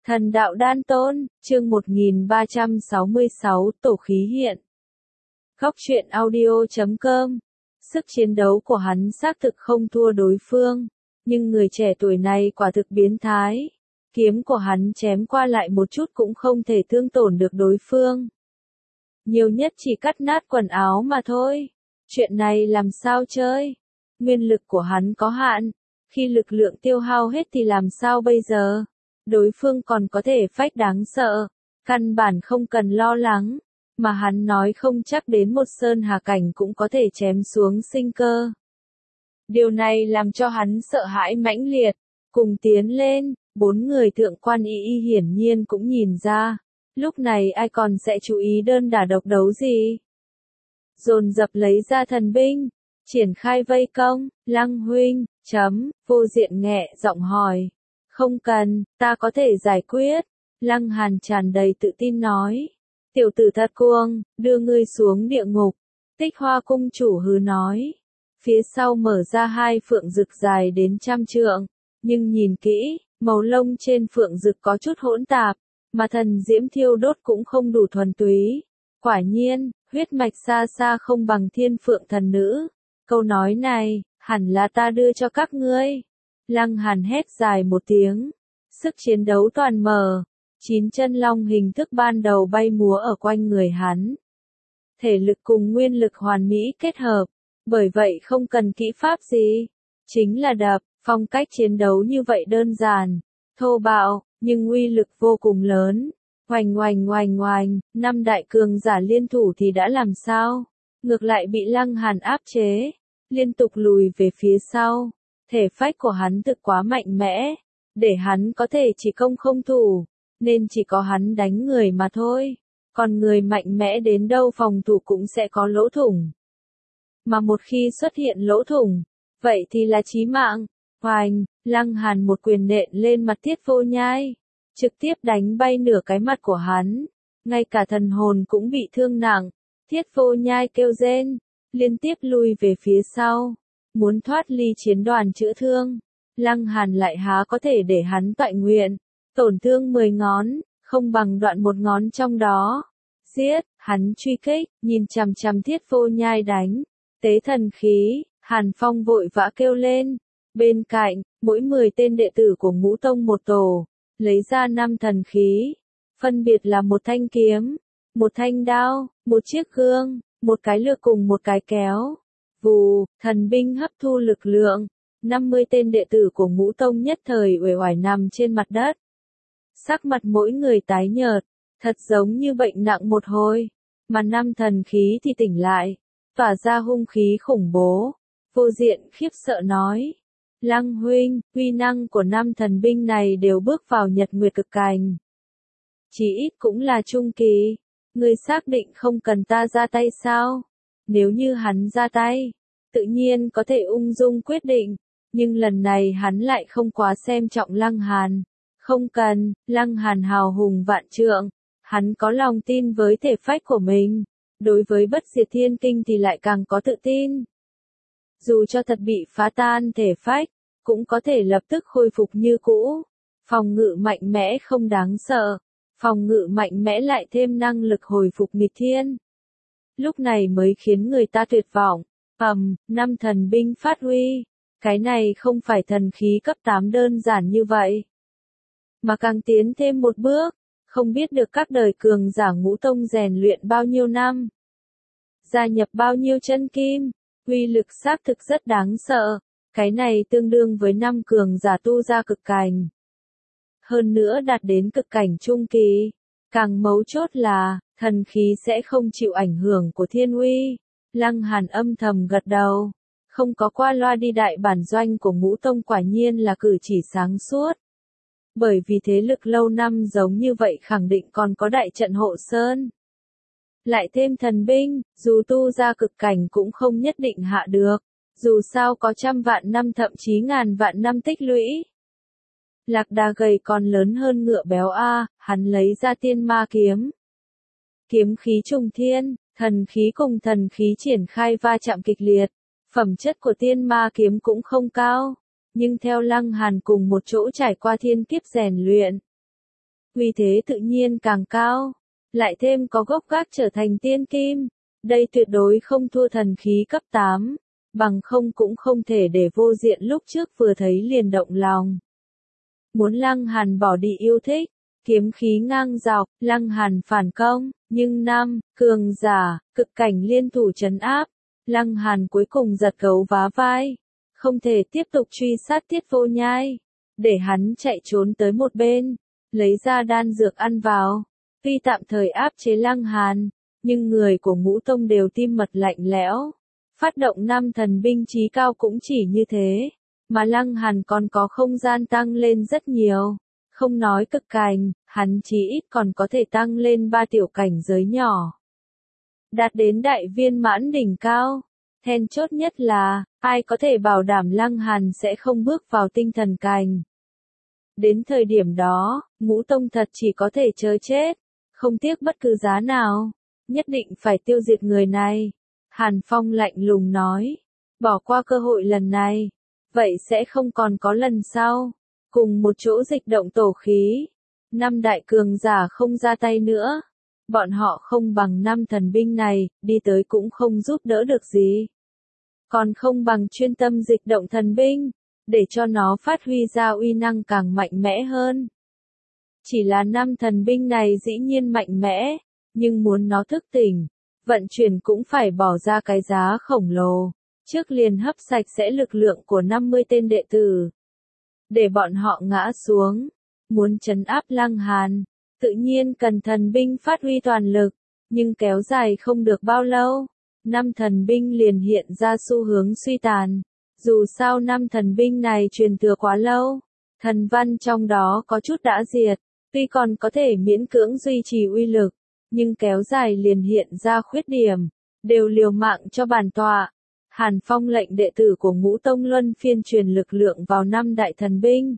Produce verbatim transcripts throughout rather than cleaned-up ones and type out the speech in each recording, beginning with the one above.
Thần đạo đan tôn, chương một nghìn ba trăm sáu mươi sáu, tổ khí hiện. Góc truyện audio chấm com. Sức chiến đấu của hắn xác thực không thua đối phương, nhưng người trẻ tuổi này quả thực biến thái. Kiếm của hắn chém qua lại một chút cũng không thể thương tổn được đối phương. Nhiều nhất chỉ cắt nát quần áo mà thôi. Chuyện này làm sao chơi? Nguyên lực của hắn có hạn. Khi lực lượng tiêu hao hết thì làm sao bây giờ? Đối phương còn có thể phách đáng sợ. Căn bản không cần lo lắng. Mà hắn nói không chắc đến một sơn hà cảnh cũng có thể chém xuống sinh cơ. Điều này làm cho hắn sợ hãi mãnh liệt. Cùng tiến lên, bốn người thượng quan y y hiển nhiên cũng nhìn ra. Lúc này ai còn sẽ chú ý đơn đả độc đấu gì? Dồn dập lấy ra thần binh, triển khai vây công, Lăng huynh, chấm, vô diện nghẹ giọng hỏi. Không cần, ta có thể giải quyết. Lăng Hàn tràn đầy tự tin nói. Tiểu tử thật cuồng, đưa ngươi xuống địa ngục. Tích Hoa cung chủ hứ nói. Phía sau mở ra hai phượng rực dài đến trăm trượng. Nhưng nhìn kỹ, màu lông trên phượng rực có chút hỗn tạp. Mà thần diễm thiêu đốt cũng không đủ thuần túy. Quả nhiên, huyết mạch xa xa không bằng thiên phượng thần nữ. Câu nói này, hẳn là ta đưa cho các ngươi. Lăng Hàn hét dài một tiếng. Sức chiến đấu toàn mở. Chín chân long hình thức ban đầu bay múa ở quanh người hắn. Thể lực cùng nguyên lực hoàn mỹ kết hợp. Bởi vậy không cần kỹ pháp gì. Chính là đập, phong cách chiến đấu như vậy đơn giản. Thô bạo, nhưng uy lực vô cùng lớn. Oành oành oành oành, năm đại cường giả liên thủ thì đã làm sao? Ngược lại bị Lăng Hàn áp chế. Liên tục lùi về phía sau. Thể phách của hắn thực quá mạnh mẽ. Để hắn có thể chỉ công không thủ. Nên chỉ có hắn đánh người mà thôi. Còn người mạnh mẽ đến đâu phòng thủ cũng sẽ có lỗ thủng. Mà một khi xuất hiện lỗ thủng, vậy thì là chí mạng. Hoành, Lăng Hàn một quyền nện lên mặt Thiết Vô Nhai. Trực tiếp đánh bay nửa cái mặt của hắn. Ngay cả thần hồn cũng bị thương nặng. Thiết Vô Nhai kêu rên. Liên tiếp lui về phía sau. Muốn thoát ly chiến đoàn chữa thương. Lăng Hàn lại há có thể để hắn toại nguyện. Tổn thương mười ngón, không bằng đoạn một ngón trong đó. Giết, hắn truy kích, nhìn chằm chằm Thiết Vô Nhai đánh. Tế thần khí, Hàn Phong vội vã kêu lên. Bên cạnh, mỗi mười tên đệ tử của ngũ tông một tổ, lấy ra năm thần khí. Phân biệt là một thanh kiếm, một thanh đao, một chiếc gương, một cái lược cùng một cái kéo. Vù, thần binh hấp thu lực lượng. năm mươi tên đệ tử của ngũ tông nhất thời uể oải nằm trên mặt đất. Sắc mặt mỗi người tái nhợt, thật giống như bệnh nặng một hồi. Mà năm thần khí thì tỉnh lại, tỏa ra hung khí khủng bố. Vô diện khiếp sợ nói. Lăng huynh, uy năng của năm thần binh này đều bước vào nhật nguyệt cực cảnh. Chỉ ít cũng là trung kỳ. Ngươi xác định không cần ta ra tay sao? Nếu như hắn ra tay, tự nhiên có thể ung dung quyết định. Nhưng lần này hắn lại không quá xem trọng Lăng Hàn. Không cần, Lăng Hàn hào hùng vạn trượng. Hắn có lòng tin với thể phách của mình. Đối với bất diệt thiên kinh thì lại càng có tự tin. Dù cho thật bị phá tan thể phách, cũng có thể lập tức khôi phục như cũ. Phòng ngự mạnh mẽ không đáng sợ. Phòng ngự mạnh mẽ lại thêm năng lực hồi phục nghịch thiên. Lúc này mới khiến người ta tuyệt vọng. Ầm, năm thần binh phát huy. Cái này không phải thần khí cấp tám đơn giản như vậy. Mà càng tiến thêm một bước, không biết được các đời cường giả ngũ tông rèn luyện bao nhiêu năm. Gia nhập bao nhiêu chân kim, uy lực xác thực rất đáng sợ. Cái này tương đương với năm cường giả tu ra cực cảnh. Hơn nữa đạt đến cực cảnh trung kỳ. Càng mấu chốt là, thần khí sẽ không chịu ảnh hưởng của thiên uy. Lăng Hàn âm thầm gật đầu. Không có qua loa đi đại bản doanh của ngũ tông quả nhiên là cử chỉ sáng suốt. Bởi vì thế lực lâu năm giống như vậy khẳng định còn có đại trận hộ sơn. Lại thêm thần binh, dù tu ra cực cảnh cũng không nhất định hạ được. Dù sao có trăm vạn năm thậm chí ngàn vạn năm tích lũy. Lạc Đà gầy còn lớn hơn ngựa béo a, hắn lấy ra tiên ma kiếm. Kiếm khí trùng thiên, thần khí cùng thần khí triển khai va chạm kịch liệt. Phẩm chất của tiên ma kiếm cũng không cao. Nhưng theo Lăng Hàn cùng một chỗ trải qua thiên kiếp rèn luyện. uy thế tự nhiên càng cao, lại thêm có gốc gác trở thành tiên kim, đây tuyệt đối không thua thần khí cấp tám, bằng không cũng không thể để vô diện lúc trước vừa thấy liền động lòng. Muốn Lăng Hàn bỏ đi yêu thích, kiếm khí ngang dọc, Lăng Hàn phản công, nhưng năm, cường giả, cực cảnh liên thủ trấn áp, Lăng Hàn cuối cùng giật gấu vá vai, không thể tiếp tục truy sát Tiết Vô Nhai, để hắn chạy trốn tới một bên, lấy ra đan dược ăn vào, tuy tạm thời áp chế Lăng Hàn, nhưng người của Ngũ Tông đều tim mật lạnh lẽo, phát động năm thần binh chí cao cũng chỉ như thế, mà Lăng Hàn còn có không gian tăng lên rất nhiều. Không nói cực cảnh, hắn chí ít còn có thể tăng lên ba tiểu cảnh giới nhỏ. Đạt đến đại viên mãn đỉnh cao. Then chốt nhất là, ai có thể bảo đảm Lăng Hàn sẽ không bước vào tinh thần cảnh. Đến thời điểm đó, Ngũ Tông thật chỉ có thể chờ chết, không tiếc bất cứ giá nào, nhất định phải tiêu diệt người này. Hàn Phong lạnh lùng nói, bỏ qua cơ hội lần này, vậy sẽ không còn có lần sau. Cùng một chỗ dịch động tổ khí, năm đại cường giả không ra tay nữa, bọn họ không bằng năm thần binh này, đi tới cũng không giúp đỡ được gì. Còn không bằng chuyên tâm dịch động thần binh, để cho nó phát huy ra uy năng càng mạnh mẽ hơn. Chỉ là năm thần binh này dĩ nhiên mạnh mẽ, nhưng muốn nó thức tỉnh, vận chuyển cũng phải bỏ ra cái giá khổng lồ, trước liền hấp sạch sẽ lực lượng của năm mươi tên đệ tử. Để bọn họ ngã xuống, muốn trấn áp Lăng Hàn, tự nhiên cần thần binh phát huy toàn lực, nhưng kéo dài không được bao lâu, năm thần binh liền hiện ra xu hướng suy tàn. Dù sao năm thần binh này truyền thừa quá lâu, thần văn trong đó có chút đã diệt, tuy còn có thể miễn cưỡng duy trì uy lực, nhưng kéo dài liền hiện ra khuyết điểm, đều liều mạng cho bản tọa. Hàn Phong lệnh đệ tử của Ngũ Tông luân phiên truyền lực lượng vào năm đại thần binh.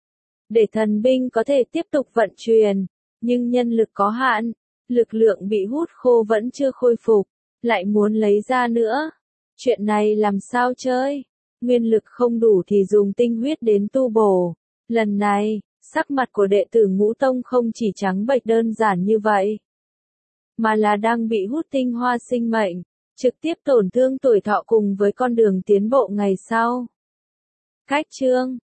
Để thần binh có thể tiếp tục vận chuyển, nhưng nhân lực có hạn, lực lượng bị hút khô vẫn chưa khôi phục, lại muốn lấy ra nữa. Chuyện này làm sao chơi? Nguyên lực không đủ thì dùng tinh huyết đến tu bổ. Lần này, sắc mặt của đệ tử Ngũ Tông không chỉ trắng bệch đơn giản như vậy, mà là đang bị hút tinh hoa sinh mệnh, trực tiếp tổn thương tuổi thọ cùng với con đường tiến bộ ngày sau. Cách chương